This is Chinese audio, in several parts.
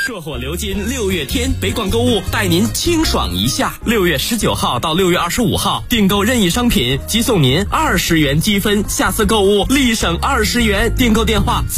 硕火流金6月天，北广购物带您清爽一下。6月19号到6月25号，订购任意商品即送您20元积分，下次购物立省20元。订购电话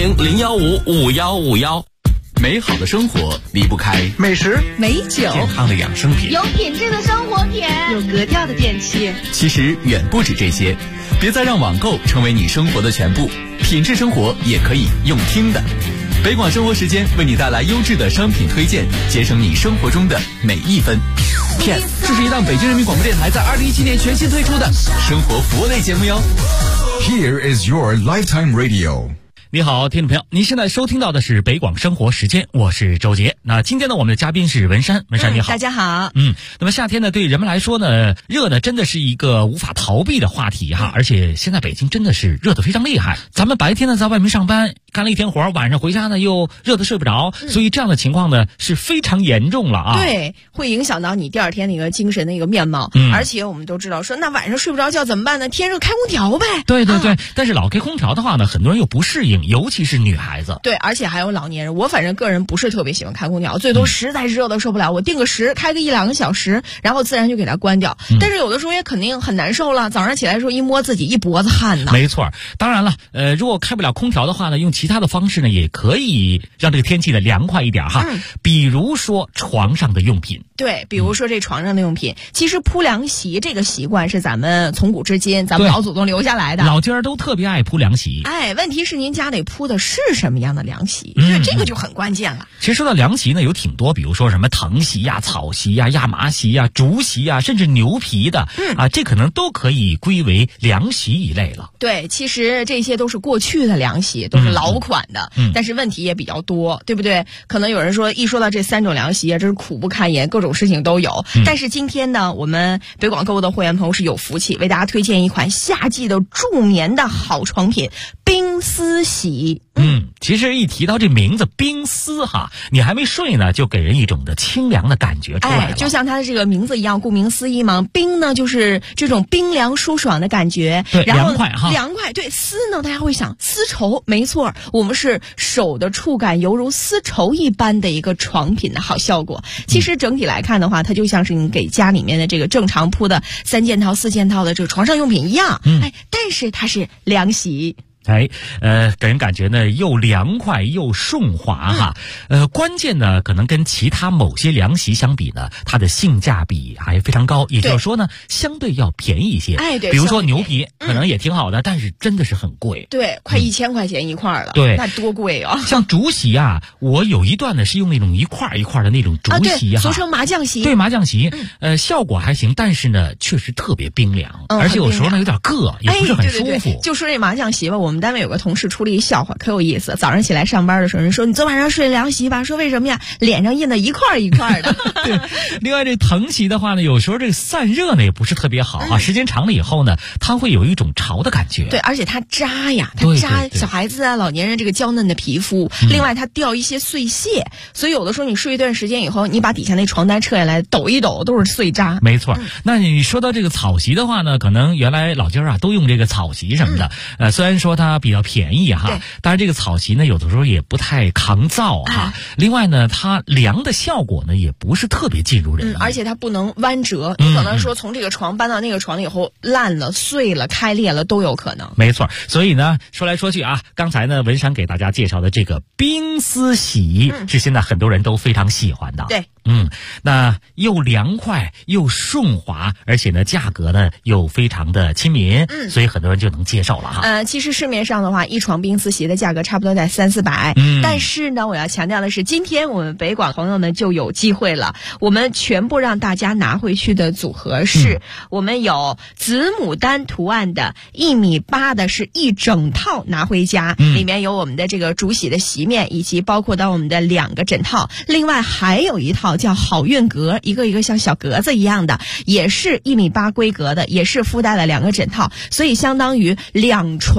400-015-5151。 美好的生活离不开美食、 美酒、 健康的养生品， 有品质的生活品， 有格调的电器。 其实远不止这些，别再让网购成为你生活的全部，品质生活也可以用听的。北广生活时间为你带来优质的商品推荐，节省你生活中的每一分。这是一档北京人民广播电台在2017年全新推出的生活服务类节目哟。 Here is your lifetime radio。 你好，听众朋友，您现在收听到的是北广生活时间，我是周杰。那今天呢，我们的嘉宾是文山，文山你好。 大家好。 那么夏天呢，对人们来说呢，热呢真的是一个无法逃避的话题哈，而且现在北京真的是热得非常厉害。咱们白天呢在外面上班，干了一天活，晚上回家呢又热得睡不着，所以这样的情况呢是非常严重了啊。 对，会影响到你第二天那个精神的一个面貌。而且我们都知道说，那晚上睡不着觉怎么办呢？天热开空调呗。 对，但是老开空调的话呢，很多人又不适应，尤其是女孩子。 对，而且还有老年人。我反正个人不是特别喜欢开空调，最多实在是热得受不了，我定个时，开个1-2个小时，然后自然就给它关掉。但是有的时候也肯定很难受了，早上起来的时候一摸自己一脖子汗呢。 没错，当然了，如果开不了空调的话呢，用其他的方式呢，也可以让这个天气呢凉快一点哈。比如说床上的用品。 对，比如说这床上的用品，其实铺凉席这个习惯是咱们从古至今咱们老祖宗留下来的， 老家都特别爱铺凉席。 问题是您家里铺的是什么样的凉席？这个就很关键了。 其实说到凉席呢，有挺多，比如说什么藤席呀、草席呀、亚麻席呀、竹席呀，甚至牛皮的，这可能都可以归为凉席一类了。 对，其实这些都是过去的凉席，都是老款的，但是问题也比较多，对不对？可能有人说，一说到这3种凉席啊，真是苦不堪言，各种事情都有。但是今天呢，我们北广购物的会员朋友是有福气，为大家推荐一款夏季的助眠的好床品——冰丝席。 其实一提到这名字冰丝哈，你还没睡呢，就给人一种的清凉的感觉出来了。 就像它的这个名字一样，顾名思义嘛，冰呢就是这种冰凉舒爽的感觉， 对， 然后凉快哈。 凉快，对，丝呢大家会想丝绸，没错，我们是手的触感犹如丝绸一般的一个床品的好效果。其实整体来看的话，它就像是你给家里面的这个正常铺的3件套、4件套的这个床上用品一样，但是它是凉席。 给人感觉呢又凉快又顺滑哈。关键呢可能跟其他某些凉席相比呢，它的性价比还非常高，也就是说呢相对要便宜一些。 对， 比如说牛皮可能也挺好的，但是真的是很贵。 对，快1000块钱一块了。 对， 那多贵啊！ 像竹席啊，我有一段呢是用那种一块一块的那种竹席俗称麻将席。 对，麻将席，效果还行，但是呢确实特别冰凉，而且有时候呢有点硌，也不是很舒服。 对，就说这麻将席吧，我们单位有个同事出了一笑话，可有意思。早上起来上班的时候，人说你昨晚上睡凉席吧？说为什么呀？脸上印的一块一块的。 对，另外这藤席的话呢，有时候这个散热呢也不是特别好啊，时间长了以后呢，它会有一种潮的感觉。 对，而且它扎呀，它扎小孩子啊、老年人这个娇嫩的皮肤。另外它掉一些碎屑，所以有的时候你睡一段时间以后，你把底下那床单撤下来抖一抖，都是碎渣。 没错。那你说到这个草席的话呢，可能原来老家啊都用这个草席什么的，虽然说它比较便宜哈，当然这个草席呢有的时候也不太抗造哈。另外呢，它凉的效果呢也不是特别尽如人意， 而且它不能弯折，你可能说从这个床搬到那个床以后烂了、碎了、开裂了都有可能。 没错。所以呢，说来说去啊，刚才呢文山给大家介绍的这个冰丝席是现在很多人都非常喜欢的。 对。 那又凉快又顺滑，而且呢价格呢又非常的亲民，所以很多人就能接受了哈。 其实市面上的话，一床冰丝席的价格差不多在300-400，但是呢，我要强调的是，今天我们北广朋友们就有机会了，我们全部让大家拿回去的组合是，我们有紫牡丹图案的1.8米的是一整套拿回家，里面有我们的这个竹席的席面，以及包括到我们的2个枕套，另外还有一套叫好运格，一个一个像小格子一样的，也是1.8米规格的，也是附带了2个枕套，所以相当于2床1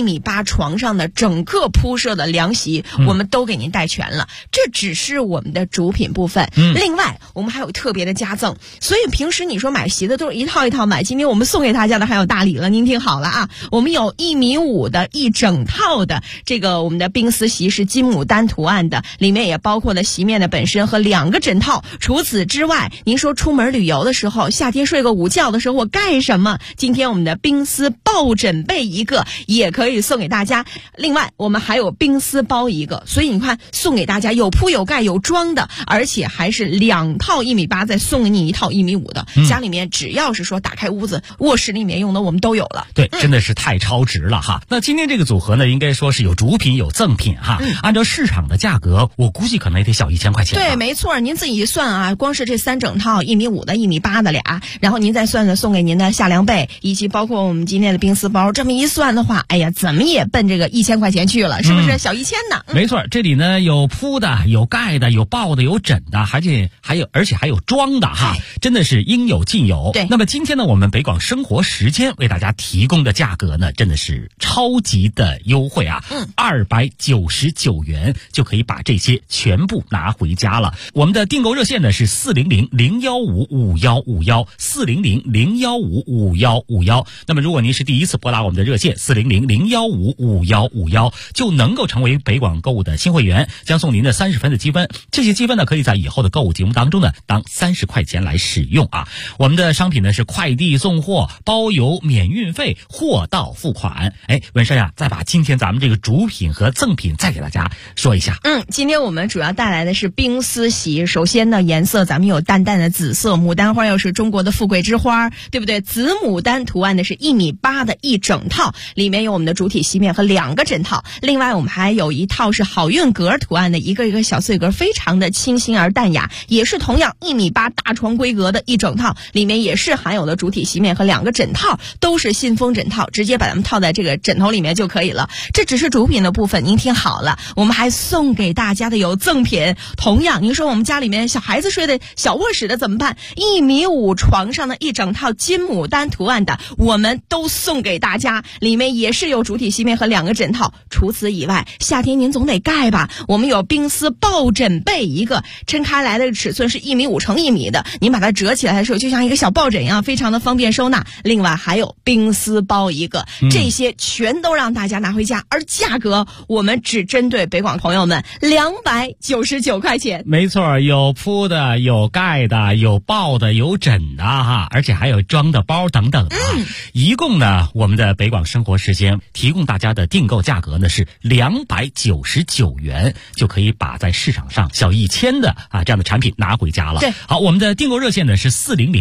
1.8米床上的整个铺设的凉席，我们都给您带全了。这只是我们的主品部分，另外我们还有特别的加赠。所以平时你说买席的都是一套一套买，今天我们送给大家的还有大礼了，您听好了啊，我们有1.5米的一整套的这个我们的冰丝席是金牡丹图案的，里面也包括了席面的本身和2个枕套。除此之外，您说出门旅游的时候，夏天睡个午觉的时候我盖什么？今天我们的冰丝抱枕被一个也可以送给大家。另外我们还有冰丝包一个，所以你看送给大家有铺有盖有装的，而且还是2套1.8米，再送给你一套1.5米的。家里面只要是说打开屋子，卧室里面用的我们都有了。 对，真的是太超值了哈。那今天这个组合呢，应该说是有主品有赠品哈。按照市场的价格，我估计可能也得小1000块钱。 对，没错，您自己一算啊，光是这3整套1.5米的、1.8米的俩，然后您再算算送给您的夏凉被，以及包括我们今天的冰丝包，这么一算的话，哎呀，怎么也奔这个1000块钱去了，是不是？小1000呢？ 没错，这里呢有铺的，有盖的，有抱的，有枕的，而且还有装的哈，真的是应有尽有。 对， 那么今天呢，我们北广生活时间为大家提供的价格呢，真的是超级的优惠啊，299元就可以把这些全部拿回家了。我们的订购热线呢是400-015-5151，400-015-5151。那么如果您是第一次拨打我们的热线400-015-5151，就能够成为北广购物的新会员，将送您的30分的积分。这些积分呢，可以在以后的购物节目当中呢，当30块钱来使用啊。我们的商品呢是快递送货，包邮免运费，货到付款。文山呀，再把今天咱们这个主品和赠品再给大家说一下。 今天我们主要带来的是冰丝席。首先呢，颜色咱们有淡淡的紫色，牡丹花又是中国的富贵之花，对不对？紫牡丹图案的是1.8米的一整套，里面有我们的主体席面和2个枕套。另外我们还有一套是好运格图案的，一个一个小碎格，非常的清新而淡雅，也是同样1.8米大床规格的一整套，里面也是含有的主体席面和2个枕套，都是信封枕套，直接把它们套在这个枕头里面就可以了。这只是主品的部分，您听好了，我们还送给大家的有赠品。同样您说我们家里面小孩子睡的小卧室的怎么办？1.5米床上的一整套金牡丹图案的，我们都送给大家，里面也是有主体席面和2个枕套。除此以外，夏天您总得盖吧，我们有冰丝抱枕被一个，抻开来的尺寸是1.5米乘1米的，您把它折起来的时候就像一个小抱枕一样，非常的方便收纳。另外还有冰丝包一个，这些全都让大家拿回家，而价格我们只针对北广朋友们299块钱。 没错，有铺的，有盖的，有抱的，有枕的哈，而且还有装的包等等一共呢，我们的北广生活时间提供大家的订购价格呢是299元，就可以把在市场上小1000的这样的产品拿回家了。 对， 好，我们的订购热线呢是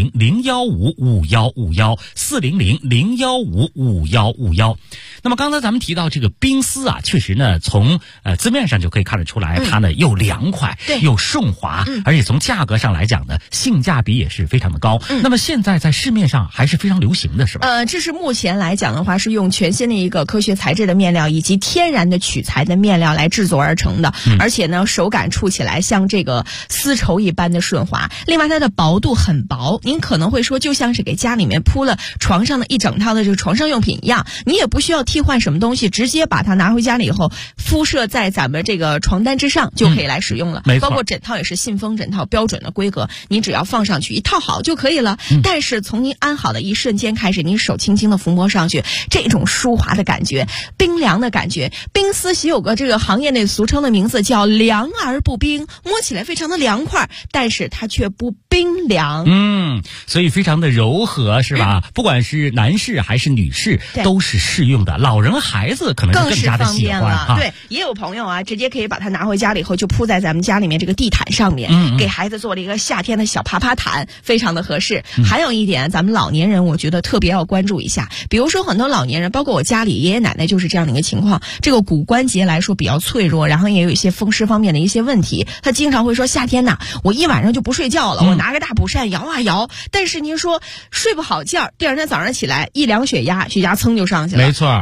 400-015-5151，400-015-5151。那么刚才咱们提到这个冰丝啊，确实呢从字面上就可以看得出来，它呢又凉快，又顺滑，而且从价格上来讲呢，性价比也是非常的高。那么现在在市面上还是非常流行的，是吧？ 这是目前来讲的话，是用全新的一个科学材质的面料以及天然的取材的面料来制作而成的，而且呢手感触起来像这个丝绸一般的顺滑。另外它的薄度很薄，您可能会说就像是给家里面铺了床上的一整套的这个床上用品一样，你也不需要替换什么东西，直接把它拿回家了以后敷设在咱们这个床单之上就可以来使用了。包括枕套也是信封枕套标准的规格，你只要放上去一套好就可以了。但是从您安好的一瞬间开始，您手轻轻的抚摸上去，这种舒滑的感觉，冰凉的感觉。冰丝席有个这个行业内俗称的名字叫凉而不冰，摸起来非常的凉快，但是它却不冰凉。 所以非常的柔和，是吧？不管是男士还是女士都是适用的，老人孩子可能更加的喜欢哈。 对，也有朋友啊直接可以把它拿回家了以后就铺在咱们家里面这个地毯上面，给孩子做了一个夏天的小爬爬毯，非常的合适。还有一点，咱们老年人我觉得特别要关注一下，比如说很多老年人，包括我家里爷爷奶奶就是这样的一个情况，这个骨关节来说比较脆弱，然后也有一些风湿方面的一些问题，他经常会说夏天我一晚上就不睡觉了，我拿个大蒲扇摇啊摇，但是您说睡不好觉，第二天早上起来一量血压蹭就上去了。 没错，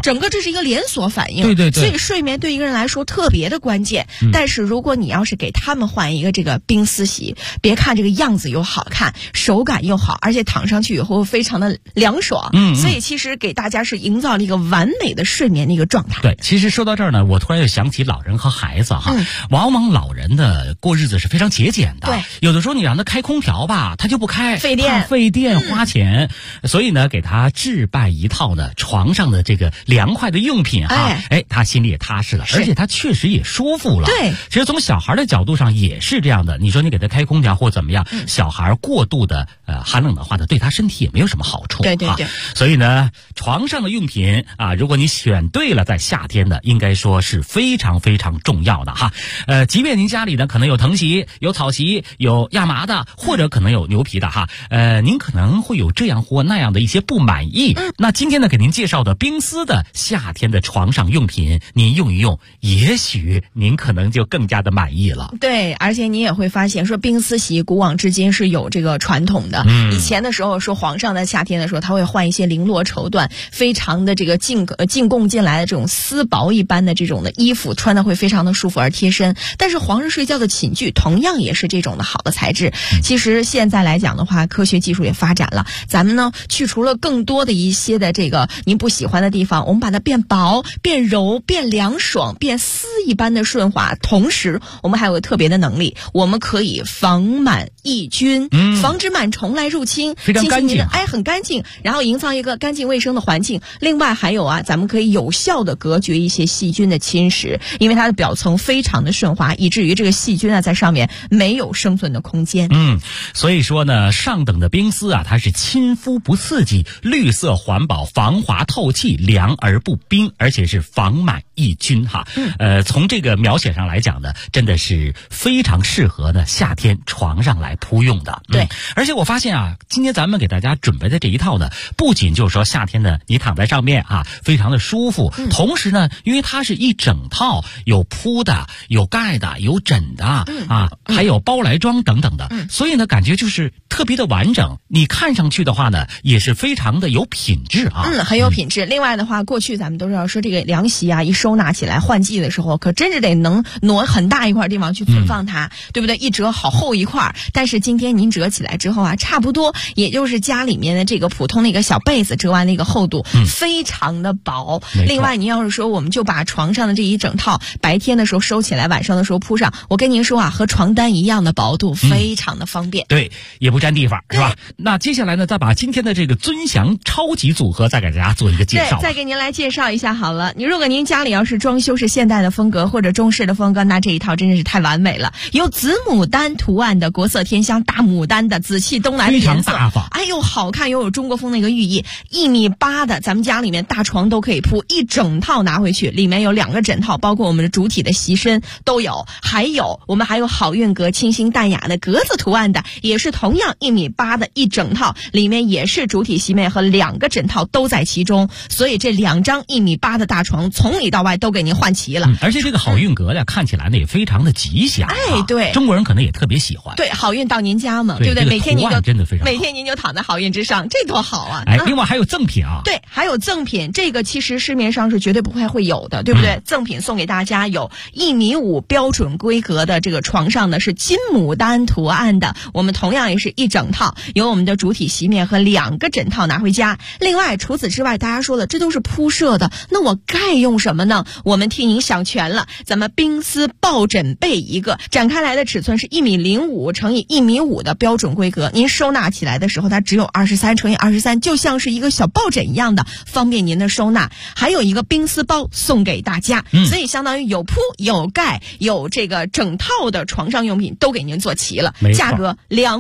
整个这是一个连锁反应。 对， 所以睡眠对一个人来说特别的关键。但是如果你要是给他们换一个这个冰丝席，别看这个样子又好看，手感又好，而且躺上去以后非常的凉爽。所以其实给大家是营造了一个完美的睡眠的一个状态。 对，其实说到这儿呢，我突然又想起老人和孩子哈，往往老人的过日子是非常节俭的。 对， 有的时候你让他开空调吧，他就不开， 费电花钱。所以呢，给他置办一套呢床上的这个凉快的用品哈，他心里也踏实了，而且他确实也舒服了。 对， 其实从小孩的角度上也是这样的。你说你给他开空调或怎么样，小孩过度的寒冷的话呢，对他身体也没有什么好处。 对。 所以呢，床上的用品啊，如果你选对了，在夏天呢，应该说是非常非常重要的哈。即便您家里呢可能有藤席、有草席、有亚麻的，或者可能有牛皮的哈，您可能会有这样或那样的一些不满意。那今天呢，给您介绍的冰丝的夏天的床上用品，您用一用，也许您可能就更加的满意了。 对，而且你也会发现说冰丝席古往至今是有这个传统的。以前的时候说皇上在夏天的时候他会换一些绫罗绸缎，非常的这个进贡进来的这种丝薄一般的这种的衣服，穿的会非常的舒服而贴身。但是皇上睡觉的寝具同样也是这种的好的材质。其实现在来讲的话，科学技术也发展了，咱们呢去除了更多的一些的这个您不喜欢的地方，我们把它变薄、变柔、变凉爽、变丝一般的顺滑。同时我们还有个特别的能力，我们可以防螨抑菌，防止螨虫来入侵， 非常干净， 很干净，然后营造一个干净卫生的环境。另外还有咱们可以有效的隔绝一些细菌的侵蚀，因为它的表层非常的顺滑，以至于这个细菌在上面没有生存的空间。 所以说呢，上等的冰丝它是亲肤不刺激，绿色环保，防滑透气，凉而不冰，而且是防螨抑菌哈。从这个描写上来讲呢，真的是非常适合呢夏天床上来铺用的。 对， 而且我发现今天咱们给大家准备的这一套呢，不仅就是说夏天呢你躺在上面非常的舒服，同时呢，因为它是一整套，有铺的、有盖的、有枕的还有包来装等等的，所以呢感觉就是特别的完整。你看上去的话呢，也是非常的有品质很有品质。另外的话，过去咱们都知道说这个凉席一收纳起来换季的时候，可真是得能挪很大一块地方去存放它，对不对？一折好厚一块，但是今天您折起来之后差不多也就是家里面的这个普通的一个小被子折完那个厚度，非常的薄。另外您要是说我们就把床上的这一整套白天的时候收起来，晚上的时候铺上，我跟您说和床单一样的薄度，非常的方便。 对，也不占地方，是吧？那接下来呢，再把今天的这个尊享超级组合再给大家做一个介绍。 对，再给您来介绍一下好了。如果您家里要是装修是现代的风格或者中式的风格，那这一套真的是太完美了。有紫牡丹图案的国色天香大牡丹的紫气东来的颜色， 非常大方， 好看又有中国风的一个寓意。1.8米的，咱们家里面大床都可以铺，一整套拿回去，里面有2个枕套，包括我们的主体的席身都有，我们还有好运格清新淡雅的格子图案的，也是同样1.8米的一整套，里面也是主体席面和2个枕套都在其中，所以这2张1.8米的大床从里到外都给您换齐了。 而且这个好运格看起来呢也非常的吉祥， 对， 中国人可能也特别喜欢。 对，好运到您家嘛，对不对？ 每天您就躺在好运之上，这多好啊！ 另外还有赠品对，还有赠品，这个其实市面上是绝对不会有的，对不对？赠品送给大家有1.5米标准规格的这个床上呢是金牡丹图案的，我们同样也是一整套，有我们的主体席面和2个枕套拿回家。另外除此之外，大家说了这都是铺设的，那我盖用什么呢？我们替您想全了，咱们冰丝抱枕被一个，展开来的尺寸是1.05米乘以1.5米的标准规格，您收纳起来的时候它只有23乘以23，就像是一个小抱枕一样的，方便您的收纳。还有一个冰丝包送给大家，所以相当于有铺有盖有这个整套的床上用品都给您做齐了，价格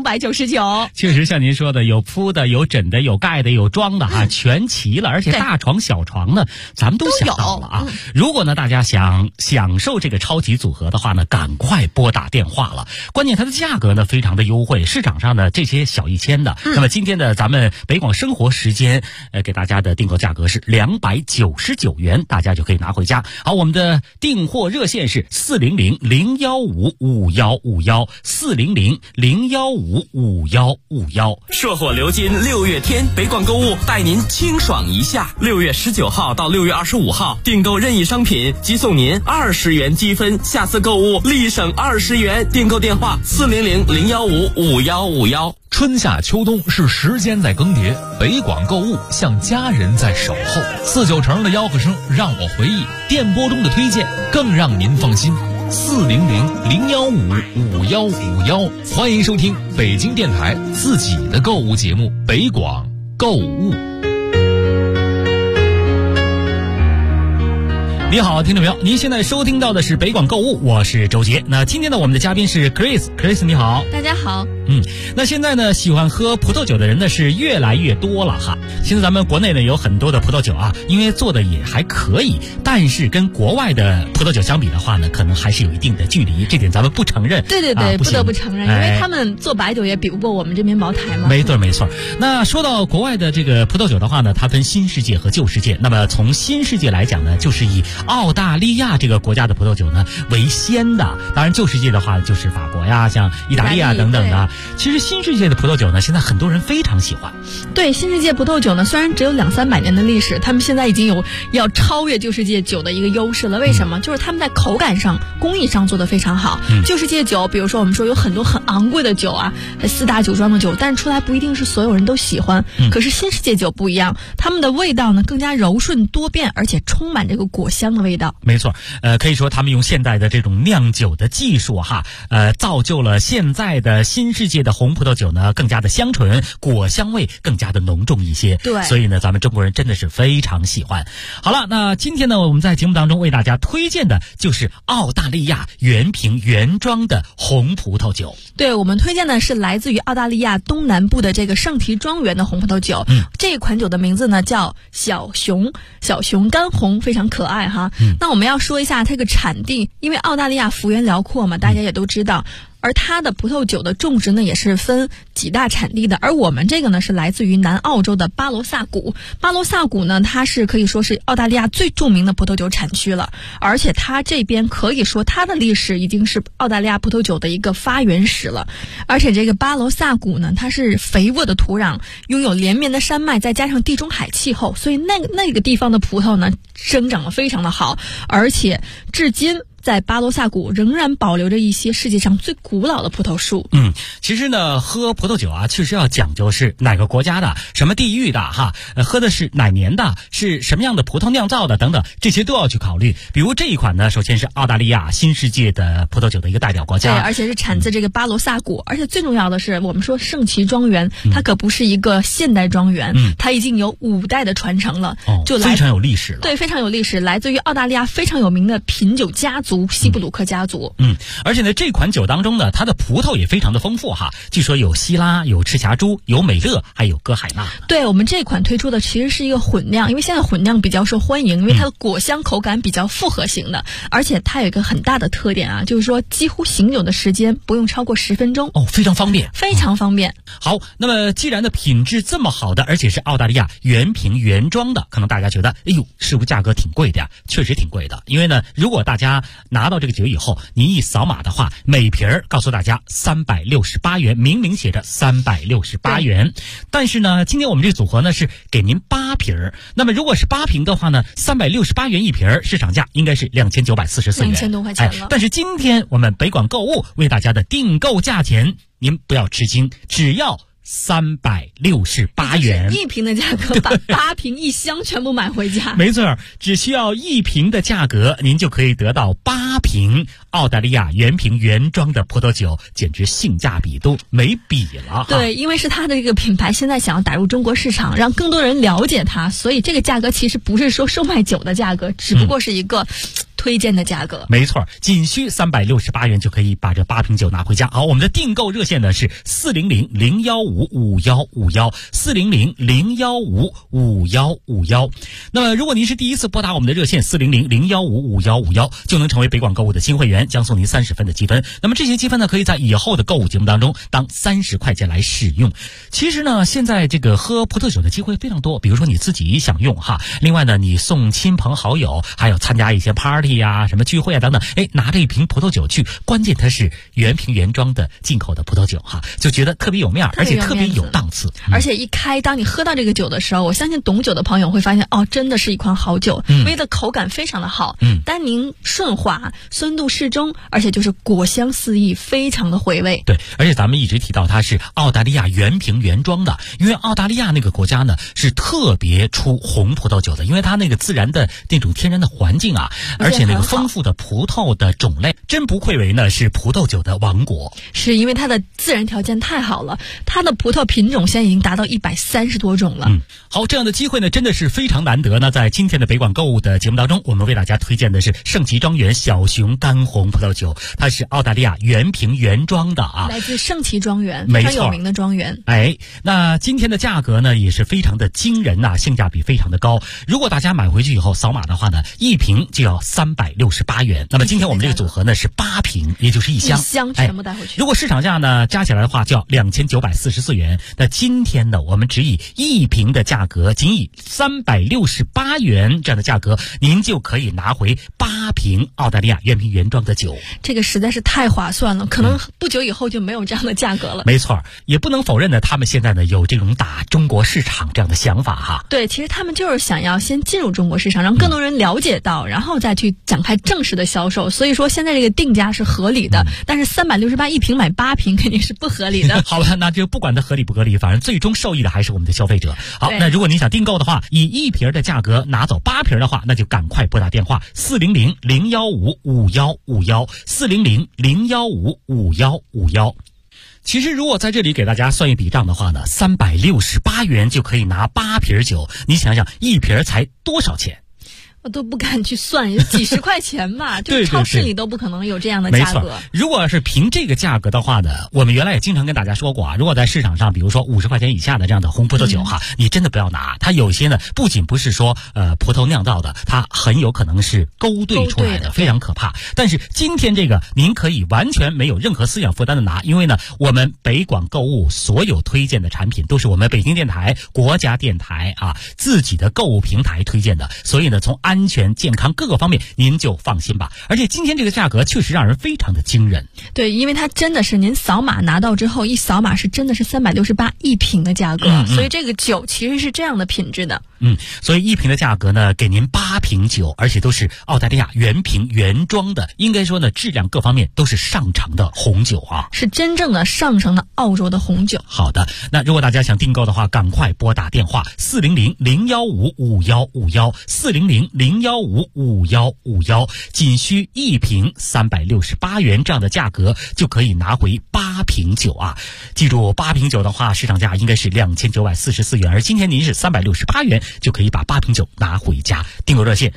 299。 确实像您说的，有铺的有枕的有盖的有装的全齐了，而且大床小床呢咱们都想到了如果呢大家想享受这个超级组合的话呢，赶快拨打电话了。关键它的价格呢非常的优惠，市场上的这些小1000的。那么今天的咱们北广生活时间，给大家的订购价格是299元，大家就可以拿回家。好，我们的订货热线是400-015-5151，400-015-5151。 硕火流金6月天，北广购物带您清爽一下。6月19号到6月25号，订购任意商品即送您20元积分，下次购物立省20元。订购电话400-015-5151。 春夏秋冬是时间在更迭，北广购物像家人在守候。49城的吆喝声让我回忆，电波中的推荐更让您放心。400-015-5151，欢迎收听北京电台自己的购物节目《北广购物》。 你好，听众朋友，您现在收听到的是北广购物，我是周杰。那今天呢，我们的嘉宾是 Chris 你好。 大家好。 那现在呢，喜欢喝葡萄酒的人呢是越来越多了哈。现在咱们国内呢有很多的葡萄酒啊，因为做的也还可以，但是跟国外的葡萄酒相比的话呢，可能还是有一定的距离，这点咱们不承认。 对，不得不承认，因为他们做白酒也比不过我们这边茅台嘛。 没错。那说到国外的这个葡萄酒的话呢，它分新世界和旧世界。那么从新世界来讲呢，就是以澳大利亚这个国家的葡萄酒呢为先的，当然旧世界的话就是法国呀，像意大利啊等等的。其实新世界的葡萄酒呢，现在很多人非常喜欢。 对，新世界葡萄酒呢，虽然只有200-300年的历史，他们现在已经有要超越旧世界酒的一个优势了。为什么？就是他们在口感上、工艺上做得非常好。旧世界酒，比如说我们说有很多很昂贵的酒啊，4大酒庄的酒，但是出来不一定是所有人都喜欢。可是新世界酒不一样，他们的味道呢更加柔顺多变，而且充满这个果香的味道。 没错，可以说他们用现代的这种酿酒的技术哈，造就了现在的新世界的红葡萄酒呢更加的香醇，果香味更加的浓重一些。 对， 所以呢咱们中国人真的是非常喜欢。好了，那今天呢我们在节目当中为大家推荐的就是澳大利亚原瓶原装的红葡萄酒。 对，我们推荐的是来自于澳大利亚东南部的这个圣缇庄园的红葡萄酒。这款酒的名字呢叫小熊干红，非常可爱哈。那我们要说一下这个产地，因为澳大利亚幅员辽阔嘛，大家也都知道。而它的葡萄酒的种植呢，也是分几大产地的。而我们这个呢，是来自于南澳洲的巴罗萨谷。巴罗萨谷呢，它是可以说是澳大利亚最著名的葡萄酒产区了。而且它这边可以说它的历史已经是澳大利亚葡萄酒的一个发源史了。而且这个巴罗萨谷呢，它是肥沃的土壤，拥有连绵的山脉，再加上地中海气候，所以那个地方的葡萄呢，生长得非常的好。而且至今在巴罗萨谷仍然保留着一些世界上最古老的葡萄树。 其实呢，喝葡萄酒啊，确实要讲究是哪个国家的、什么地域的哈，喝的是哪年的、是什么样的葡萄酿造的等等，这些都要去考虑。比如这一款呢，首先是澳大利亚新世界的葡萄酒的一个代表国家， 对，而且是产自这个巴罗萨谷。而且最重要的是，我们说圣缇庄园，它可不是一个现代庄园，它已经有5代的传承了，就非常有历史了。 对，非常有历史，来自于澳大利亚非常有名的品酒家族西布鲁克家族。 而且呢，这款酒当中呢，它的葡萄也非常的丰富哈。据说有希拉、有赤霞珠、有美乐，还有歌海纳。 对，我们这款推出的其实是一个混酿，因为现在混酿比较受欢迎，因为它的果香口感比较复合型的，而且它有一个很大的特点啊，就是说几乎醒酒的时间不用超过10分钟。 非常方便， 非常方便。 好，那么既然的品质这么好的，而且是澳大利亚原瓶原装的，可能大家觉得，是不是价格挺贵的呀？确实挺贵的，因为呢，如果大家拿到这个酒以后，您一扫码的话，每瓶告诉大家368元，明明写着368元。但是呢，今天我们这个组合呢是给您8瓶，那么如果是8瓶的话呢，368元一瓶，市场价应该是2944元 ，2000多块钱了。 但是今天我们北广购物为大家的订购价钱，您不要吃惊，只要368元一瓶的价格，把8瓶1箱全部买回家。 没错，只需要1瓶的价格，您就可以得到8瓶澳大利亚原瓶原装的葡萄酒，简直性价比都没比了。 对，因为是它的这个品牌现在想要打入中国市场，让更多人了解它，所以这个价格其实不是说售卖酒的价格，只不过是一个推荐的价格。 没错，仅需368元就可以把这8瓶酒拿回家。好，我们的订购热线呢是400-015-5151，400-015-5151。那么如果您是第一次拨打我们的热线400-015-5151，就能成为北广购物的新会员，将送您30分的积分。那么这些积分呢，可以在以后的购物节目当中当30块钱来使用。其实呢，现在这个喝葡萄酒的机会非常多，比如说你自己享用哈，另外呢，你送亲朋好友，还有参加一些 party 啊、什么聚会啊等等，拿着一瓶葡萄酒去，关键它是原瓶原装的进口的葡萄酒哈，就觉得特别有面儿，而且特别有档次。 而且一开，当你喝到这个酒的时候，我相信懂酒的朋友会发现，哦，真的是一款好酒，因为它口感非常的好，单宁顺滑，酸度适中，而且就是果香四溢，非常的回味。 对，而且咱们一直提到它是澳大利亚原瓶原装的，因为澳大利亚那个国家呢是特别出红葡萄酒的，因为它那个自然的那种天然的环境啊，而且那个丰富的葡萄的种类，真不愧为呢是葡萄酒的王国。 是因为它的自然条件太好了，它的葡萄品种现在已经达到130多种了。 好，这样的机会呢真的是非常难得呢。在今天的北广购物的节目当中，我们为大家推荐的是圣奇庄园小熊干红葡萄酒，它是澳大利亚原瓶原装的啊， 来自圣奇庄园，非常有名的庄园。 那今天的价格呢也是非常的惊人呐，性价比非常的高。如果大家买回去以后扫码的话呢，一瓶就要368元。那么今天我们这个组合呢是8瓶，也就是一箱全部带回去。 如果市场价呢加起来的话就要2944元。那今天呢我们只以一瓶的价格，仅以368元这样的价格，您就可以拿回8瓶澳大利亚原瓶原装的酒。 这个实在是太划算了，可能不久以后就没有这样的价格了。 没错，也不能否认呢，他们现在呢有这种打中国市场这样的想法哈。 对，其实他们就是想要先进入中国市场，让更多人了解到，然后再去展开正式的销售。所以说现在这个定价是合理的，但是368一瓶买8瓶肯定是不合理的。 好吧，那就不管它合理不合理，反正最终受益的还是我们的消费者。好，那如果您想订购的话，以一瓶的价格拿走8瓶的话，那就赶快拨打电话400-015-5151，400-015-5151。其实如果在这里给大家算一笔账的话呢，368元就可以拿8瓶酒，你想想一瓶才多少钱？ 我都不敢去算，几十块钱吧，就是超市里都不可能有这样的价格。 没错，如果要是凭这个价格的话呢，我们原来也经常跟大家说过啊，如果在市场上，比如说50块钱以下的这样的红葡萄酒哈，你真的不要拿。它有些呢，不仅不是说葡萄酿造的，它很有可能是勾兑出来的，非常可怕。但是今天这个您可以完全没有任何思想负担的拿，因为呢，我们北广购物所有推荐的产品都是我们北京电台、国家电台啊自己的购物平台推荐的，所以呢，从安全健康各个方面您就放心吧。而且今天这个价格确实让人非常的惊人。 对，因为它真的是您扫码拿到之后一扫码是真的是368一瓶的价格，所以这个酒其实是这样的品质的。 所以一瓶的价格呢给您8瓶酒，而且都是澳大利亚原瓶原装的，应该说呢质量各方面都是上乘的红酒啊， 是真正的上乘的澳洲的红酒。 好的，那如果大家想订购的话，赶快拨打电话400-015-5151，400-015-5151，仅需一瓶368元这样的价格就可以拿回8瓶酒啊。记住8瓶酒的话市场价应该是2944元，而今天您是368元就可以把8瓶酒拿回家。订购热线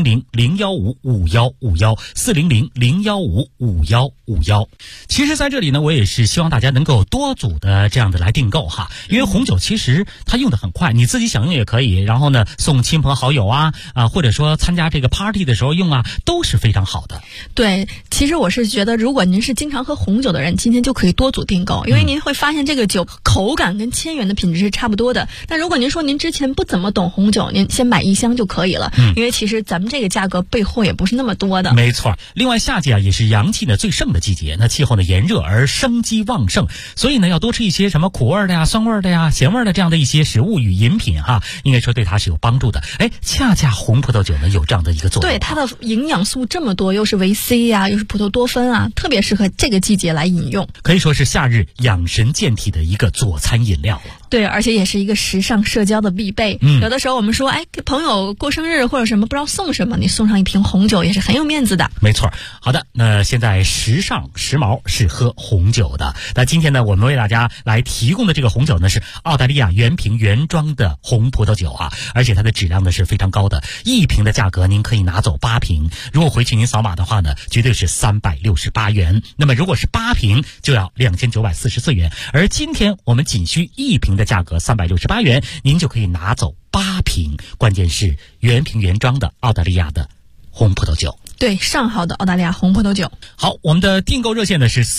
400-015-5151，400-015-5151。其实在这里呢，我也是希望大家能够多组的这样的来订购哈，因为红酒其实它用的很快，你自己享用也可以，然后呢送亲朋好友啊或者说参加这个 party 的时候用啊，都是非常好的。 对，其实我是觉得如果您是经常喝红酒的人，今天就可以多组订购，因为您会发现这个酒口感跟千元的品质是差不多的。但如果您说您之前不怎么懂红酒，您先买1箱就可以了，因为其实咱们这个价格背后也不是那么多的。 没错，另外夏季啊也是阳气呢最盛的季节，那气候呢炎热而生机旺盛，所以呢要多吃一些什么苦味的呀、酸味的呀、咸味的这样的一些食物与饮品哈，应该说对它是有帮助的。恰恰红葡萄酒呢有这样的一个作用， 对它的营养素这么多，又是维 C 啊，又是葡萄多酚啊，特别适合这个季节来饮用， 可以说是夏日养神健体的一个佐餐饮料了。 对，而且也是一个时尚社交的必备。有的时候我们说，给朋友过生日或者什么不知道送什么，你送上一瓶红酒也是很有面子的。 没错。好的，那现在时尚时髦是喝红酒的。那今天呢，我们为大家来提供的这个红酒呢，是澳大利亚原瓶原装的红葡萄酒啊，而且它的质量呢是非常高的。一瓶的价格您可以拿走8瓶，如果回去您扫码的话呢，绝对是368元。那么如果是8瓶就要2944元，而今天我们仅需1瓶的价格368元，您就可以拿走8瓶，关键是原瓶原装的澳大利亚的红葡萄酒。 对，上好的澳大利亚红葡萄酒。 好，我们的订购热线呢是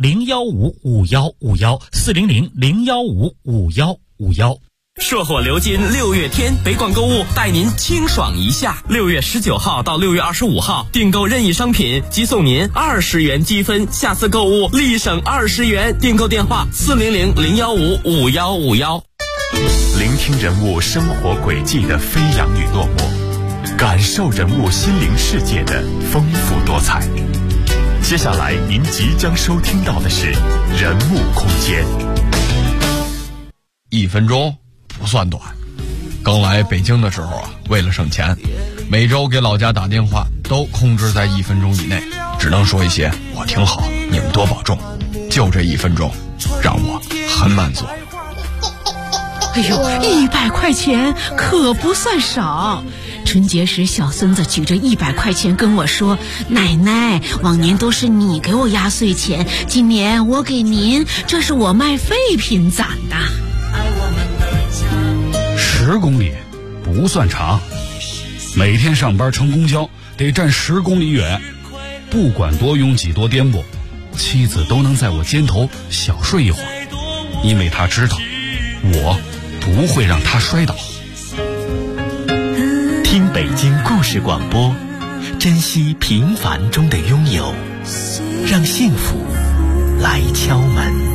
400-015-5151，400-015-5151。 硕火流金6月天，北广购物带您清爽一下。6月19号到6月25号，订购任意商品即送您20元积分，下次购物立省20元。订购电话400-015-5151。 聆听人物生活轨迹的飞扬与落寞，感受人物心灵世界的丰富多彩。接下来您即将收听到的是人物空间。 1分钟不算短。刚来北京的时候啊，为了省钱，每周给老家打电话都控制在1分钟以内，只能说一些我挺好，你们多保重。就这1分钟，让我很满足。 哎呦，100块钱可不算少。春节时，小孙子举着100块钱跟我说：“奶奶，往年都是你给我压岁钱，今年我给您，这是我卖废品攒的。 ”10公里不算长，每天上班乘公交得站10公里远，不管多拥挤多颠簸，妻子都能在我肩头小睡一会儿，因为她知道我不会让她摔倒。 听北京故事广播，珍惜平凡中的拥有，让幸福来敲门。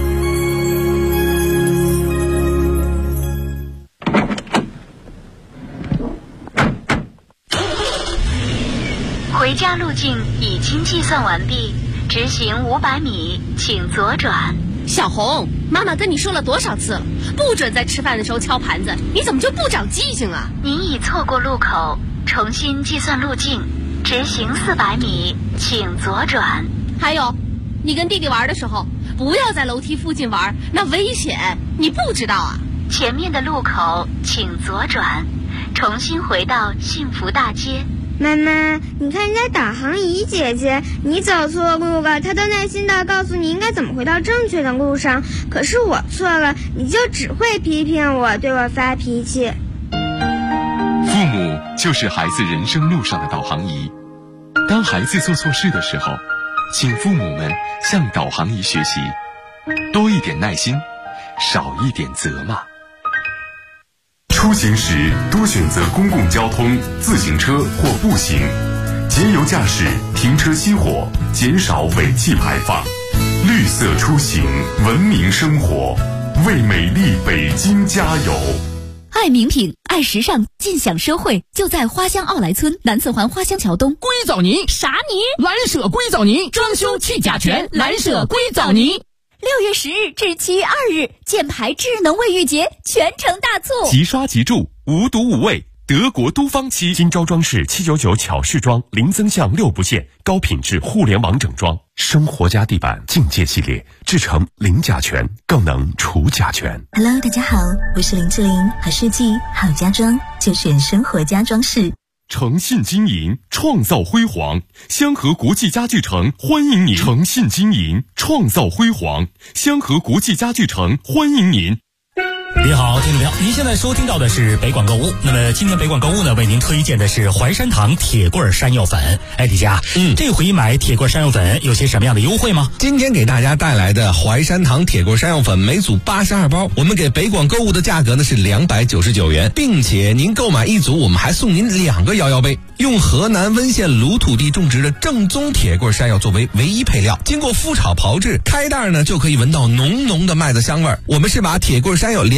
回家路径已经计算完毕，直行500米，请左转。 小红，妈妈跟你说了多少次了，不准在吃饭的时候敲盘子，你怎么就不长记性啊？ 您已错过路口，重新计算路径，直行400米，请左转。 还有，你跟弟弟玩的时候，不要在楼梯附近玩，那危险，你不知道啊？ 前面的路口请左转，重新回到幸福大街。 妈妈，你看人家导航仪姐姐，你走错路了，她都耐心地告诉你应该怎么回到正确的路上。可是我错了，你就只会批评我，对我发脾气。 父母就是孩子人生路上的导航仪。当孩子做错事的时候，请父母们向导航仪学习，多一点耐心，少一点责骂。 出行时多选择公共交通、自行车或步行，节油驾驶，停车熄火，减少尾气排放。绿色出行，文明生活，为美丽北京加油！ 爱名品，爱时尚，尽享奢惠，就在花乡奥莱村南四环花乡桥东。 硅藻泥啥泥？ 蓝舍硅藻泥，装修去甲醛，蓝舍硅藻泥。 6月10日至7月2日，箭牌智能卫浴节全程大促， 即刷即住，无毒无味。德国都芳漆，金招装饰799巧饰装，零增项6不限，高品质互联网整装。生活家地板境界系列，制成零甲醛，更能除甲醛。 Hello， 大家好，我是林志玲，好设计好家装就选生活家装饰。 诚信经营，创造辉煌。香河国际家具城欢迎您。诚信经营，创造辉煌。香河国际家具城欢迎您。 您好，听众朋友，您现在收听到的是北广购物。那么今天北广购物呢，为您推荐的是淮山堂铁棍山药粉。哎，李佳，这回买铁棍山药粉有些什么样的优惠吗？ 今天给大家带来的淮山堂铁棍山药粉每组82包，我们给北广购物的价格呢是299元，并且您购买一组，我们还送您2个摇摇杯。用河南温县鲁土地种植的正宗铁棍山药作为唯一配料，经过麸炒炮制，开袋呢就可以闻到浓浓的麦子香味儿。我们是把铁棍山药连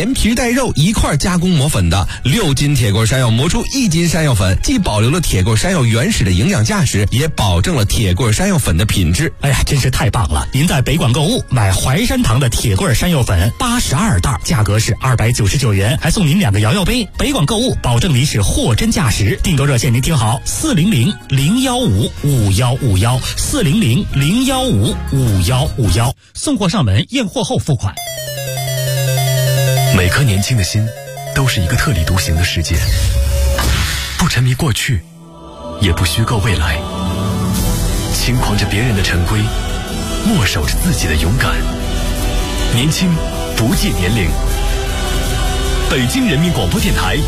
连皮带肉一块加工磨粉的，6斤铁棍山药磨出1斤山药粉，既保留了铁棍山药原始的营养价值，也保证了铁棍山药粉的品质。 哎呀，真是太棒了！您在北广购物买淮山堂的铁棍山药粉82袋，价格是299元，还送您2个摇摇杯。北广购物保证您是货真价实。订购热线您听好，400-015-5151，400-015-5151，送货上门，验货后付款。 每颗年轻的心都是一个特立独行的世界，不沉迷过去，也不虚构未来，轻狂着别人的陈规，默守着自己的勇敢。年轻不计年龄。北京人民广播电台